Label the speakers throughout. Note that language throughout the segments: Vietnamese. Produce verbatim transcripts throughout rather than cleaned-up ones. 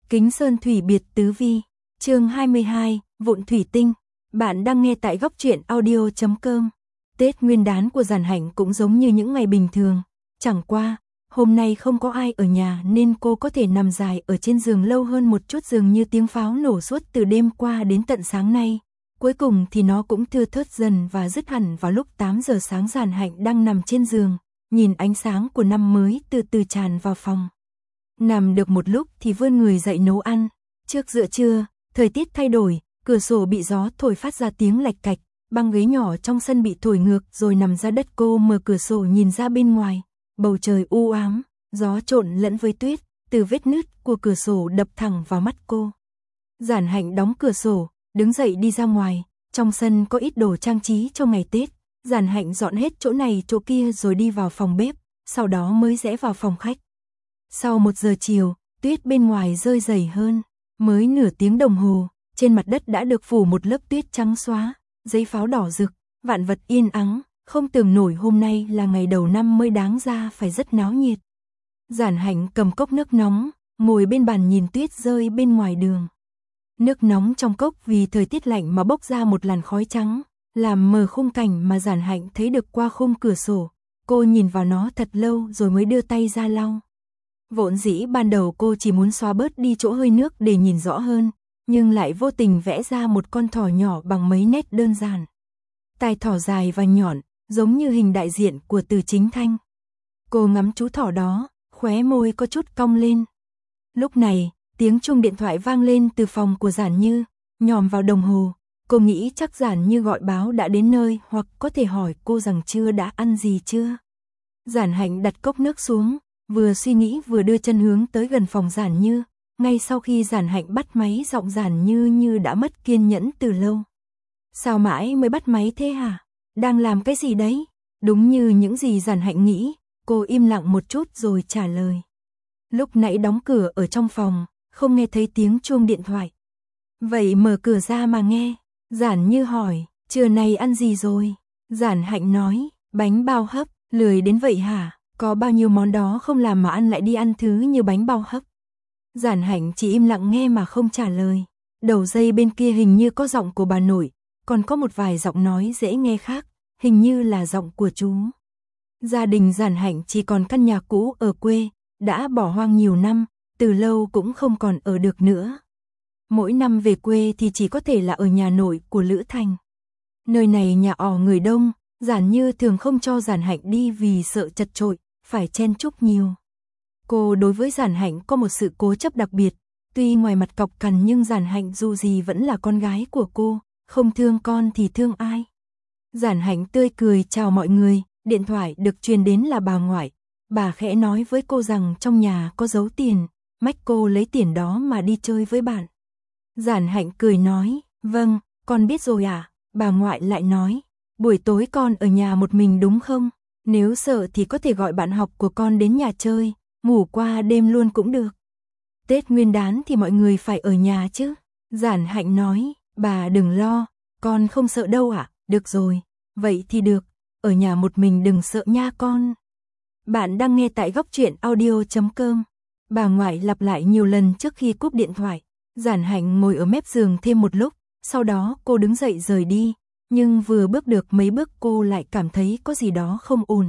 Speaker 1: Kính Sơn Thủy Biệt Tứ Vi, chương hai mươi hai, Vụn Thủy Tinh. Bạn đang nghe tại góc truyện audio chấm com. Tết Nguyên đán của Giản Hạnh cũng giống như những ngày bình thường, chẳng qua, hôm nay không có ai ở nhà nên cô có thể nằm dài ở trên giường lâu hơn một chút, dường như tiếng pháo nổ suốt từ đêm qua đến tận sáng nay. Cuối cùng thì nó cũng thưa thớt dần và dứt hẳn vào lúc tám giờ sáng. Giản Hạnh đang nằm trên giường, nhìn ánh sáng của năm mới từ từ tràn vào phòng. Nằm được một lúc thì vươn người dậy nấu ăn. Trước giữa trưa, thời tiết thay đổi, cửa sổ bị gió thổi phát ra tiếng lạch cạch, băng ghế nhỏ trong sân bị thổi ngược rồi nằm ra đất. Cô mở cửa sổ nhìn ra bên ngoài, bầu trời u ám, gió trộn lẫn với tuyết, từ vết nứt của cửa sổ đập thẳng vào mắt cô. Giản Hạnh đóng cửa sổ, đứng dậy đi ra ngoài, trong sân có ít đồ trang trí cho ngày Tết. Giản Hạnh dọn hết chỗ này chỗ kia rồi đi vào phòng bếp, sau đó mới rẽ vào phòng khách. Sau một giờ chiều, tuyết bên ngoài rơi dày hơn, mới nửa tiếng đồng hồ, trên mặt đất đã được phủ một lớp tuyết trắng xóa, giấy pháo đỏ rực, vạn vật yên ắng, không tưởng nổi hôm nay là ngày đầu năm mới, đáng ra phải rất náo nhiệt. Giản Hạnh cầm cốc nước nóng, ngồi bên bàn nhìn tuyết rơi bên ngoài đường. Nước nóng trong cốc vì thời tiết lạnh mà bốc ra một làn khói trắng, làm mờ khung cảnh mà Giản Hạnh thấy được qua khung cửa sổ. Cô nhìn vào nó thật lâu rồi mới đưa tay ra lau. Vốn dĩ ban đầu cô chỉ muốn xóa bớt đi chỗ hơi nước để nhìn rõ hơn, nhưng lại vô tình vẽ ra một con thỏ nhỏ bằng mấy nét đơn giản. Tai thỏ dài và nhọn, giống như hình đại diện của Từ Chính Thanh. Cô ngắm chú thỏ đó, khóe môi có chút cong lên. Lúc này, tiếng chuông điện thoại vang lên từ phòng của Giản Như, nhòm vào đồng hồ. Cô nghĩ chắc Giản Như gọi báo đã đến nơi, hoặc có thể hỏi cô rằng chưa đã ăn gì chưa. Giản Hạnh đặt cốc nước xuống, vừa suy nghĩ vừa đưa chân hướng tới gần phòng Giản Như. Ngay sau khi Giản Hạnh bắt máy, giọng Giản Như như đã mất kiên nhẫn từ lâu. Sao mãi mới bắt máy thế hả? Đang làm cái gì đấy? Đúng như những gì Giản Hạnh nghĩ, cô im lặng một chút rồi trả lời. Lúc nãy đóng cửa ở trong phòng, không nghe thấy tiếng chuông điện thoại. Vậy mở cửa ra mà nghe. Giản Như hỏi, trưa nay ăn gì rồi? Giản Hạnh nói, bánh bao hấp. Lười đến vậy hả? Có bao nhiêu món đó không làm mà ăn lại đi ăn thứ như bánh bao hấp. Giản Hạnh chỉ im lặng nghe mà không trả lời. Đầu dây bên kia hình như có giọng của bà nội, còn có một vài giọng nói dễ nghe khác, hình như là giọng của chú. Gia đình Giản Hạnh chỉ còn căn nhà cũ ở quê, đã bỏ hoang nhiều năm, từ lâu cũng không còn ở được nữa. Mỗi năm về quê thì chỉ có thể là ở nhà nội của Lữ Thành. Nơi này nhà ỏ người đông, Giản Như thường không cho Giản Hạnh đi vì sợ chật chội, phải chen chúc nhiều. Cô đối với Giản Hạnh có một sự cố chấp đặc biệt, tuy ngoài mặt cọc cằn nhưng Giản Hạnh dù gì vẫn là con gái của cô, không thương con thì thương ai. Giản Hạnh tươi cười chào mọi người, điện thoại được truyền đến là bà ngoại. Bà khẽ nói với cô rằng trong nhà có giấu tiền, mách cô lấy tiền đó mà đi chơi với bạn. Giản Hạnh cười nói, vâng, con biết rồi ạ. Bà ngoại lại nói, buổi tối con ở nhà một mình đúng không? Nếu sợ thì có thể gọi bạn học của con đến nhà chơi, ngủ qua đêm luôn cũng được. Tết Nguyên đán thì mọi người phải ở nhà chứ. Giản Hạnh nói, bà đừng lo, con không sợ đâu ạ. Được rồi, vậy thì được, ở nhà một mình đừng sợ nha con. Bạn đang nghe tại góc truyện audio chấm com. Bà ngoại lặp lại nhiều lần trước khi cúp điện thoại. Giản Hạnh ngồi ở mép giường thêm một lúc, sau đó cô đứng dậy rời đi. Nhưng vừa bước được mấy bước cô lại cảm thấy có gì đó không ổn.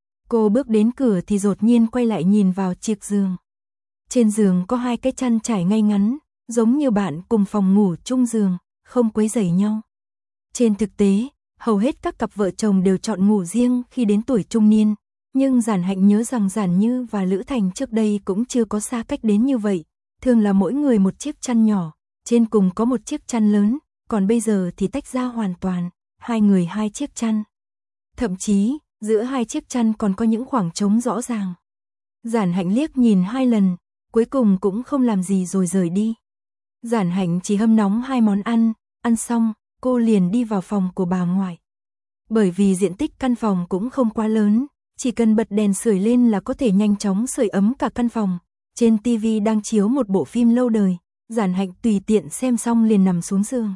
Speaker 1: Cô bước đến cửa thì đột nhiên quay lại nhìn vào chiếc giường. Trên giường có hai cái chăn trải ngay ngắn, giống như bạn cùng phòng ngủ chung giường, không quấy rầy nhau. Trên thực tế, hầu hết các cặp vợ chồng đều chọn ngủ riêng khi đến tuổi trung niên. Nhưng Giản Hạnh nhớ rằng Giản Như và Lữ Thành trước đây cũng chưa có xa cách đến như vậy. Thường là mỗi người một chiếc chăn nhỏ, trên cùng có một chiếc chăn lớn. Còn bây giờ thì tách ra hoàn toàn, hai người hai chiếc chăn. Thậm chí, giữa hai chiếc chăn còn có những khoảng trống rõ ràng. Giản Hạnh liếc nhìn hai lần, cuối cùng cũng không làm gì rồi rời đi. Giản Hạnh chỉ hâm nóng hai món ăn, ăn xong, cô liền đi vào phòng của bà ngoại. Bởi vì diện tích căn phòng cũng không quá lớn, chỉ cần bật đèn sưởi lên là có thể nhanh chóng sưởi ấm cả căn phòng. Trên tivi đang chiếu một bộ phim lâu đời, Giản Hạnh tùy tiện xem xong liền nằm xuống giường.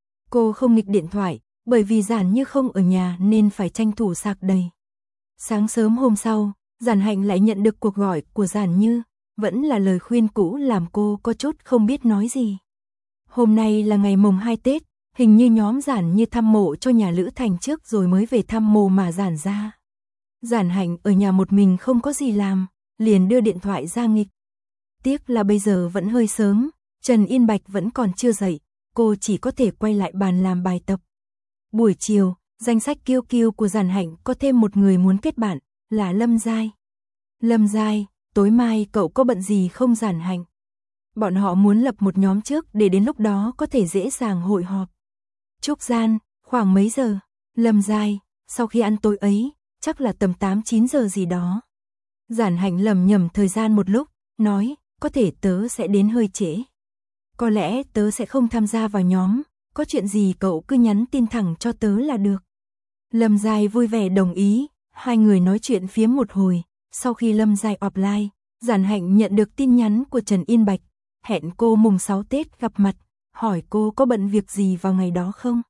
Speaker 1: Cô không nghịch điện thoại, bởi vì Giản Như không ở nhà nên phải tranh thủ sạc đầy. Sáng sớm hôm sau, Giản Hạnh lại nhận được cuộc gọi của Giản Như. vẫn là lời khuyên cũ làm cô có chút không biết nói gì. Hôm nay là ngày mồng hai Tết, hình như nhóm Giản Như thăm mộ cho nhà Lữ Thành trước rồi mới về thăm mồ mà Giản ra. Giản Hạnh ở nhà một mình không có gì làm, liền đưa điện thoại ra nghịch. Tiếc là bây giờ vẫn hơi sớm, Trần Yên Bạch vẫn còn chưa dậy, cô chỉ có thể quay lại bàn làm bài tập. Buổi chiều, danh sách kiêu kiêu của Giản Hạnh có thêm một người muốn kết bạn, là Lâm Giai. Lâm Giai, tối mai cậu có bận gì không Giản Hạnh? Bọn họ muốn lập một nhóm trước để đến lúc đó có thể dễ dàng hội họp. Trúc Gian, khoảng mấy giờ? Lâm Giai, sau khi ăn tối ấy, chắc là tầm tám chín giờ gì đó. Giản Hạnh lầm nhầm thời gian một lúc, nói, có thể tớ sẽ đến hơi trễ. Có lẽ tớ sẽ không tham gia vào nhóm, có chuyện gì cậu cứ nhắn tin thẳng cho tớ là được. Lâm Giai vui vẻ đồng ý, hai người nói chuyện phiếm một hồi, sau khi Lâm Giai offline, Giản Hạnh nhận được tin nhắn của Trần Yên Bạch, hẹn cô mùng sáu Tết gặp mặt, hỏi cô có bận việc gì vào ngày đó không.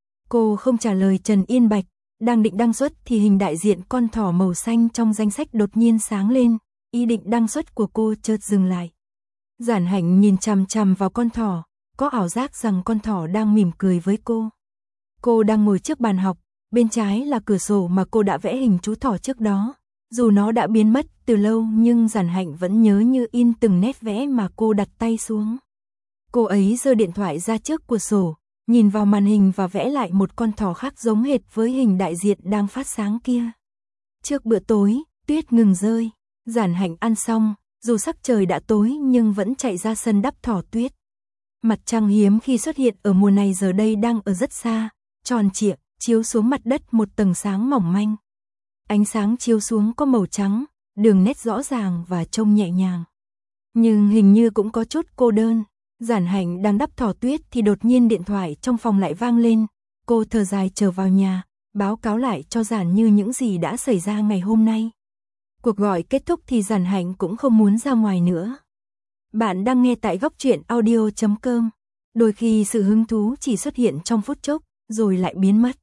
Speaker 1: Cô không trả lời Trần Yên Bạch, đang định đăng xuất thì hình đại diện con thỏ màu xanh trong danh sách đột nhiên sáng lên, ý định đăng xuất của cô chợt dừng lại. Giản Hạnh nhìn chằm chằm vào con thỏ, có ảo giác rằng con thỏ đang mỉm cười với cô. Cô đang ngồi trước bàn học, bên trái là cửa sổ mà cô đã vẽ hình chú thỏ trước đó. Dù nó đã biến mất từ lâu nhưng Giản Hạnh vẫn nhớ như in từng nét vẽ mà cô đặt tay xuống. Cô ấy giơ điện thoại ra trước cửa sổ, nhìn vào màn hình và vẽ lại một con thỏ khác giống hệt với hình đại diện đang phát sáng kia. Trước bữa tối, tuyết ngừng rơi, Giản Hạnh ăn xong, dù sắc trời đã tối nhưng vẫn chạy ra sân đắp thỏ tuyết. Mặt trăng hiếm khi xuất hiện ở mùa này giờ đây đang ở rất xa, tròn trịa, chiếu xuống mặt đất một tầng sáng mỏng manh. Ánh sáng chiếu xuống có màu trắng, đường nét rõ ràng và trông nhẹ nhàng. Nhưng hình như cũng có chút cô đơn. Giản Hạnh đang đắp thỏ tuyết thì đột nhiên điện thoại trong phòng lại vang lên. Cô thở dài trở vào nhà, báo cáo lại cho Giản Như những gì đã xảy ra ngày hôm nay. Cuộc gọi kết thúc thì Giản Hạnh cũng không muốn ra ngoài nữa. Bạn đang nghe tại góc truyện audio chấm com. Đôi khi sự hứng thú chỉ xuất hiện trong phút chốc, rồi lại biến mất.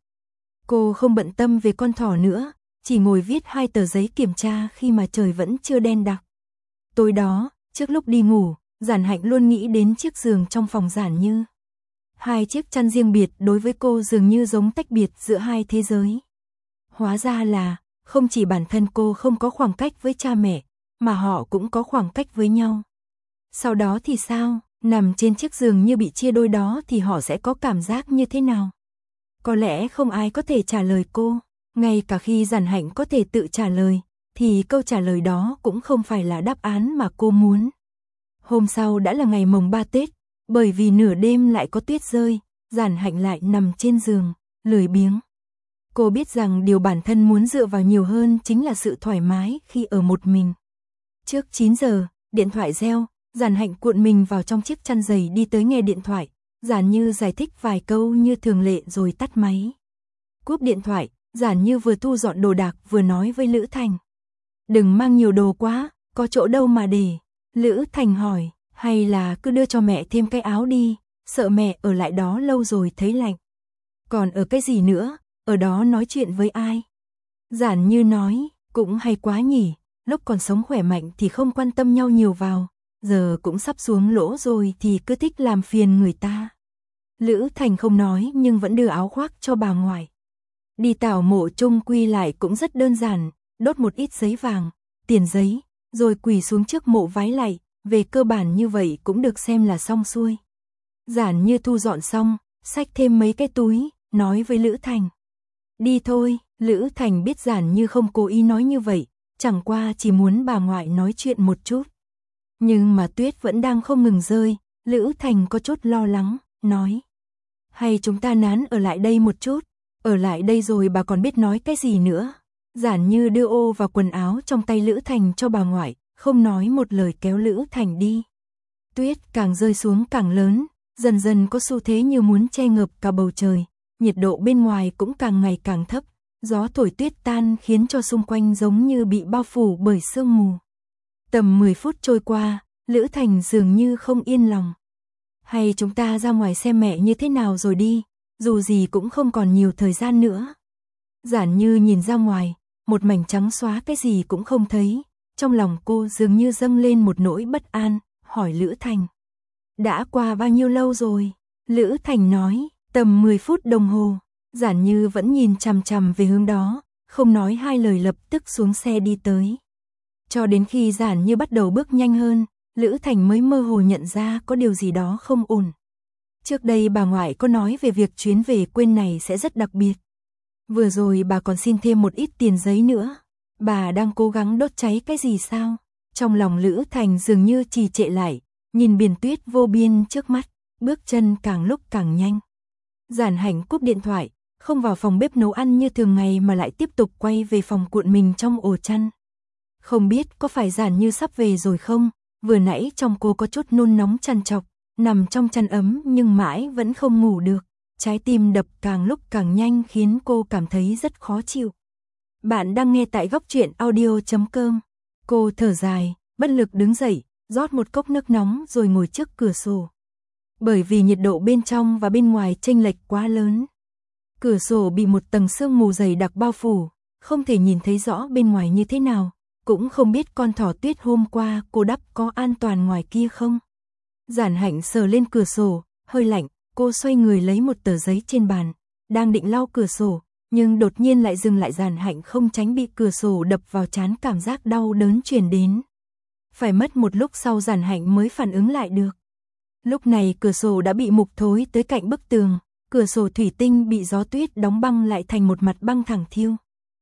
Speaker 1: Cô không bận tâm về con thỏ nữa, chỉ ngồi viết hai tờ giấy kiểm tra khi mà trời vẫn chưa đen đặc. Tối đó, trước lúc đi ngủ, Giản Hạnh luôn nghĩ đến chiếc giường trong phòng Giản Như. Hai chiếc chăn riêng biệt đối với cô dường như giống tách biệt giữa hai thế giới. Hóa ra là, không chỉ bản thân cô không có khoảng cách với cha mẹ, mà họ cũng có khoảng cách với nhau. Sau đó thì sao, nằm trên chiếc giường như bị chia đôi đó thì họ sẽ có cảm giác như thế nào? Có lẽ không ai có thể trả lời cô, ngay cả khi Giản Hạnh có thể tự trả lời, thì câu trả lời đó cũng không phải là đáp án mà cô muốn. Hôm sau đã là ngày mồng ba Tết, bởi vì nửa đêm lại có tuyết rơi, Giản Hạnh lại nằm trên giường, lười biếng. Cô biết rằng điều bản thân muốn dựa vào nhiều hơn chính là sự thoải mái khi ở một mình. Trước chín giờ, điện thoại reo, Giản Hạnh cuộn mình vào trong chiếc chăn dày đi tới nghe điện thoại, Giản Như giải thích vài câu như thường lệ rồi tắt máy. Cúp điện thoại, Giản Như vừa thu dọn đồ đạc vừa nói với Lữ Thành. Đừng mang nhiều đồ quá, có chỗ đâu mà để. Lữ Thành hỏi, hay là cứ đưa cho mẹ thêm cái áo đi, sợ mẹ ở lại đó lâu rồi thấy lạnh. Còn ở cái gì nữa, ở đó nói chuyện với ai? Giản Như nói, cũng hay quá nhỉ, lúc còn sống khỏe mạnh thì không quan tâm nhau nhiều vào, giờ cũng sắp xuống lỗ rồi thì cứ thích làm phiền người ta. Lữ Thành không nói nhưng vẫn đưa áo khoác cho bà ngoại. Đi tảo mộ chung quy lại cũng rất đơn giản, đốt một ít giấy vàng, tiền giấy, rồi quỳ xuống trước mộ vái lạy, về cơ bản như vậy cũng được xem là xong xuôi. Giản Như thu dọn xong, xách thêm mấy cái túi, nói với Lữ Thành. Đi thôi, Lữ Thành biết Giản Như không cố ý nói như vậy, chẳng qua chỉ muốn bà ngoại nói chuyện một chút. Nhưng mà tuyết vẫn đang không ngừng rơi, Lữ Thành có chút lo lắng, nói. Hay chúng ta nán ở lại đây một chút, ở lại đây rồi bà còn biết nói cái gì nữa. Giản Như đưa ô và quần áo trong tay Lữ Thành cho bà ngoại, không nói một lời kéo Lữ Thành đi. Tuyết càng rơi xuống càng lớn, dần dần có xu thế như muốn che ngập cả bầu trời, nhiệt độ bên ngoài cũng càng ngày càng thấp, gió thổi tuyết tan khiến cho xung quanh giống như bị bao phủ bởi sương mù. Tầm mười phút trôi qua, Lữ Thành dường như không yên lòng. Hay chúng ta ra ngoài xem mẹ như thế nào rồi đi, dù gì cũng không còn nhiều thời gian nữa. Giản Như nhìn ra ngoài, một mảnh trắng xóa cái gì cũng không thấy, trong lòng cô dường như dâng lên một nỗi bất an, hỏi Lữ Thành. Đã qua bao nhiêu lâu rồi? Lữ Thành nói, tầm mười phút đồng hồ. Giản Như vẫn nhìn chằm chằm về hướng đó, không nói hai lời lập tức xuống xe đi tới. Cho đến khi Giản Như bắt đầu bước nhanh hơn, Lữ Thành mới mơ hồ nhận ra có điều gì đó không ổn. Trước đây bà ngoại có nói về việc chuyến về quê này sẽ rất đặc biệt. Vừa rồi bà còn xin thêm một ít tiền giấy nữa. Bà đang cố gắng đốt cháy cái gì sao? Trong lòng Lữ Thành dường như trì trệ lại, nhìn biển tuyết vô biên trước mắt, bước chân càng lúc càng nhanh. Giản Hành cúp điện thoại, không vào phòng bếp nấu ăn như thường ngày mà lại tiếp tục quay về phòng cuộn mình trong ổ chăn. Không biết có phải Giản Như sắp về rồi không? Vừa nãy trong cô có chút nôn nóng trằn trọc, nằm trong chăn ấm nhưng mãi vẫn không ngủ được. Trái tim đập càng lúc càng nhanh khiến cô cảm thấy rất khó chịu. Bạn đang nghe tại góc truyện audio chấm com. Cô thở dài, bất lực đứng dậy, rót một cốc nước nóng rồi ngồi trước cửa sổ. Bởi vì nhiệt độ bên trong và bên ngoài chênh lệch quá lớn. Cửa sổ bị một tầng sương mù dày đặc bao phủ, không thể nhìn thấy rõ bên ngoài như thế nào, cũng không biết con thỏ tuyết hôm qua cô đắp có an toàn ngoài kia không. Giản Hạnh sờ lên cửa sổ, hơi lạnh, cô xoay người lấy một tờ giấy trên bàn, đang định lau cửa sổ, nhưng đột nhiên lại dừng lại. Giản Hạnh không tránh bị cửa sổ đập vào trán, cảm giác đau đớn truyền đến. Phải mất một lúc sau Giản Hạnh mới phản ứng lại được. Lúc này cửa sổ đã bị mục thối tới cạnh bức tường, cửa sổ thủy tinh bị gió tuyết đóng băng lại thành một mặt băng thẳng thiêu.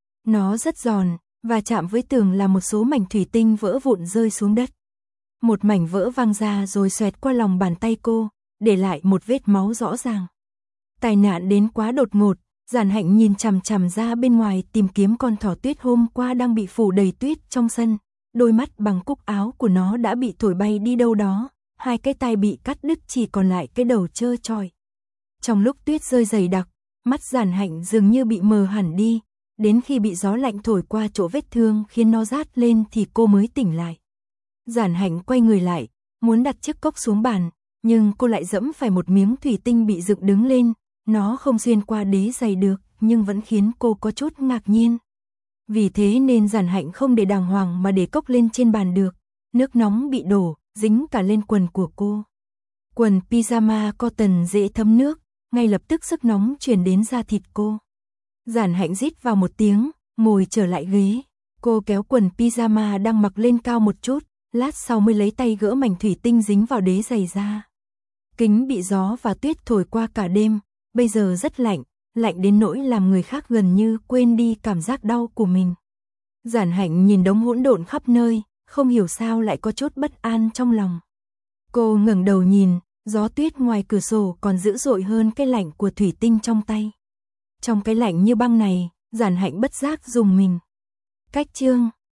Speaker 1: Nó rất giòn, và chạm với tường là một số mảnh thủy tinh vỡ vụn rơi xuống đất. Một mảnh vỡ văng ra rồi xoẹt qua lòng bàn tay cô, để lại một vết máu rõ ràng. Tai nạn đến quá đột ngột, Giản Hạnh nhìn chằm chằm ra bên ngoài tìm kiếm con thỏ tuyết hôm qua đang bị phủ đầy tuyết trong sân. Đôi mắt bằng cúc áo của nó đã bị thổi bay đi đâu đó, hai cái tai bị cắt đứt chỉ còn lại cái đầu trơ trọi. Trong lúc tuyết rơi dày đặc, mắt Giản Hạnh dường như bị mờ hẳn đi, đến khi bị gió lạnh thổi qua chỗ vết thương khiến nó rát lên thì cô mới tỉnh lại. Giản Hạnh quay người lại, muốn đặt chiếc cốc xuống bàn, nhưng cô lại dẫm phải một miếng thủy tinh bị dựng đứng lên, nó không xuyên qua đế giày được, nhưng vẫn khiến cô có chút ngạc nhiên. Vì thế nên Giản Hạnh không để đàng hoàng mà để cốc lên trên bàn được, nước nóng bị đổ, dính cả lên quần của cô. Quần pyjama cotton dễ thấm nước, ngay lập tức sức nóng truyền đến da thịt cô. Giản Hạnh rít vào một tiếng, ngồi trở lại ghế. Cô kéo quần pyjama đang mặc lên cao một chút, lát sau mới lấy tay gỡ mảnh thủy tinh dính vào đế giày ra. Kính bị gió và tuyết thổi qua cả đêm, bây giờ rất lạnh, lạnh đến nỗi làm người khác gần như quên đi cảm giác đau của mình. Giản Hạnh nhìn đống hỗn độn khắp nơi, không hiểu sao lại có chút bất an trong lòng. Cô ngẩng đầu nhìn, gió tuyết ngoài cửa sổ còn dữ dội hơn cái lạnh của thủy tinh trong tay. Trong cái lạnh như băng này, Giản Hạnh bất giác rùng mình. Cách chương